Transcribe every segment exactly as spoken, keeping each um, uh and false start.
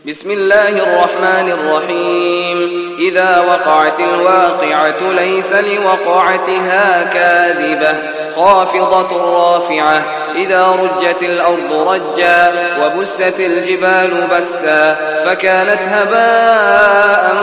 بسم الله الرحمن الرحيم. إذا وقعت الواقعة ليس لوقعتها كاذبة خافضة رافعة إذا رجت الأرض رجا وبست الجبال بسا فكانت هباء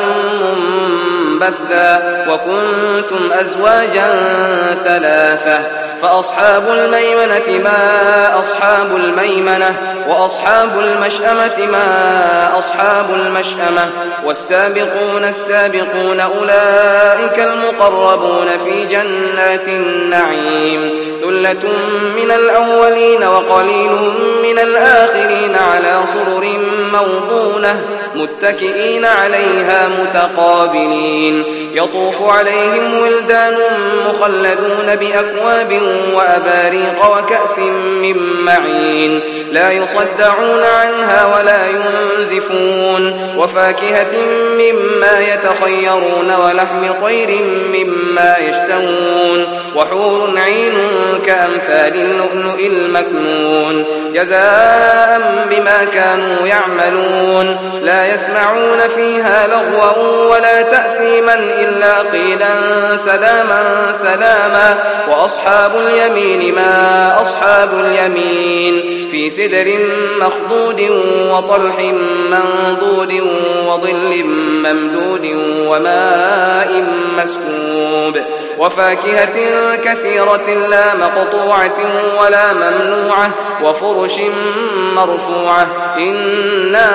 منبثا وكنتم أزواجا ثلاثة فأصحاب الميمنة ما أصحاب الميمنة وأصحاب المشأمة ما أصحاب المشأمة والسابقون السابقون أولئك المقربون في جنات النعيم ثلة من الأولين وقليل من الآخرين على سرر موضونة متكئين عليها متقابلين يطوف عليهم ولدان مخلدون بأكواب وأباريق وكأس من معين لا يصدعون عنها ولا ينزفون وفاكهة مما يتخيرون ولحم طير مما يشتهون وحور عين كأمثال اللؤلؤ المكنون جزاء بما كانوا يعملون لا يسمعون فيها لغوا ولا تأثيما إلا قيلا سلاما سلاما وأصحاب اليمين ما أصحاب اليمين في سدر مخضود وطلح منضود وظل ممدود وماء مسكوب وفاكهة كثيرة لا مقطوعة ولا ممنوعة وفرش مرفوعة إنا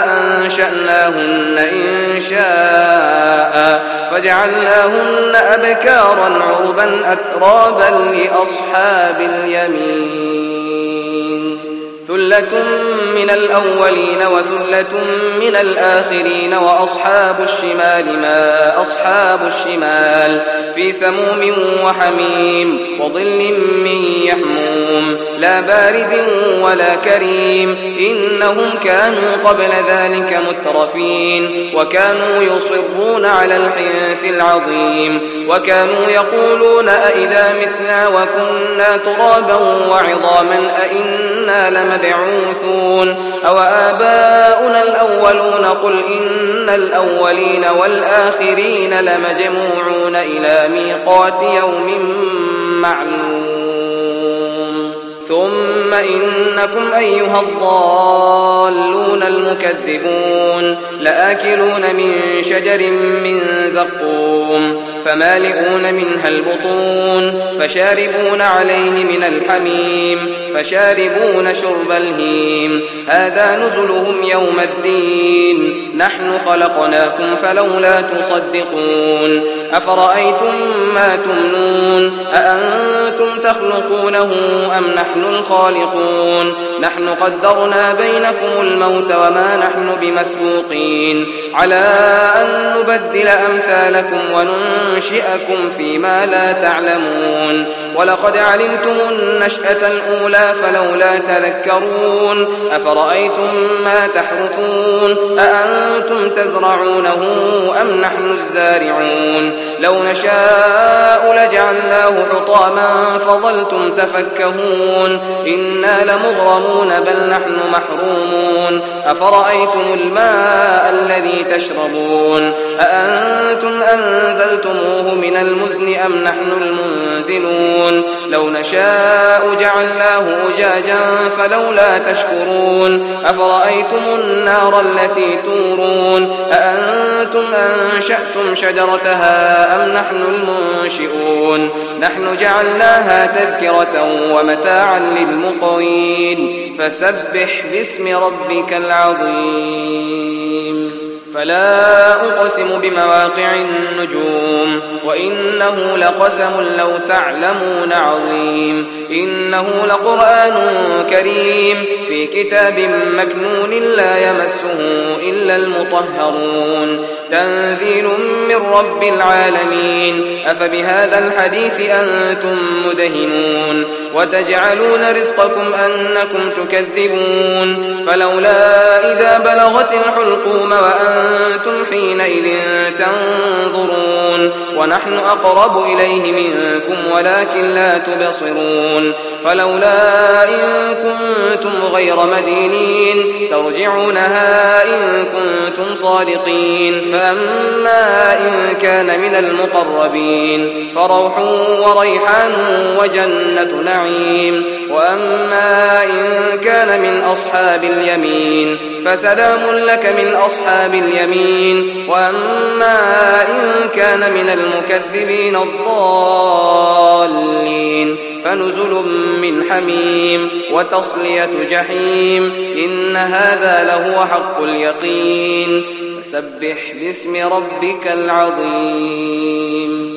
أنشأناهن إن شاء فجعلناهن أبكارا عربا أترابا لأصحاب اليمين ثلة من الأولين وثلة من الآخرين وأصحاب الشمال ما أصحاب الشمال في سموم وحميم وظل من يحموم لا بارد ولا كريم إنهم كانوا قبل ذلك مترفين وكانوا يصرون على الحنث العظيم وكانوا يقولون أئذا متنا وكنا ترابا وعظاما أئنا لمبعوثون أو آباؤنا الأولون قل إن الأولين والآخرين لمجموعون إلى ميقات يوم معلوم ثم إنكم أيها الضالون المكذبون لآكلون من شجر من زقوم فمالئون منها البطون فشاربون عليه من الحميم فشاربون شرب الهيم هذا نزلهم يوم الدين نحن خلقناكم فلولا تصدقون أفرأيتم ما تمنون أأنتم تخلقونه أم نحن الخالقون نحن قدرنا بينكم الموت وما نحن بمسبوقين على أن نبدل أمثالكم وننشئكم فيما لا تعلمون ولقد علمتم النشأة الأولى فلولا تذكرون أفرأيتم ما تحرثون أأنتم تزرعونه أم نحن الزارعون لو نشاء لجعلناه حطاما فظلتم تفكهون إنا لمغرمون بل نحن محرومون أفرأيتم الماء الذي تشربون أأنتم أنزلتموه من المزن أم نحن المنزلون لو نشاء جعلناه أجاجا فلولا تشكرون أفرأيتم النار التي تورون أأنتم أنشأتم شجرتها أم نحن المنشئون نحن جعلناها تذكرة ومتاعا للمقوين فسبح باسم ربك العظيم فلا أقسم بمواقع النجوم وإنه لقسم لو تعلمون عظيم إنه لقرآن كريم في كتاب مكنون لا يمسه إلا المطهرون تنزيل من رب العالمين أفبهذا الحديث أنتم مدهنون وتجعلون رزقكم أنكم تكذبون فلولا إذا بلغت الحلقوم وأنتم حينئذ تنظرون ونحن أقرب إليه منكم ولكن لا تبصرون فلولا إن كنتم غير مدينين ترجعونها إن كنتم صادقين فأما إن كان من المقربين فروح وريحان وجنة نعيم وأما إن كان من أصحاب اليمين فسلام لك من أصحاب اليمين وأما إن كان من المكذبين الضالين فنزل من حميم وتصلية جحيم إن هذا لهو حق اليقين فسبح باسم ربك العظيم.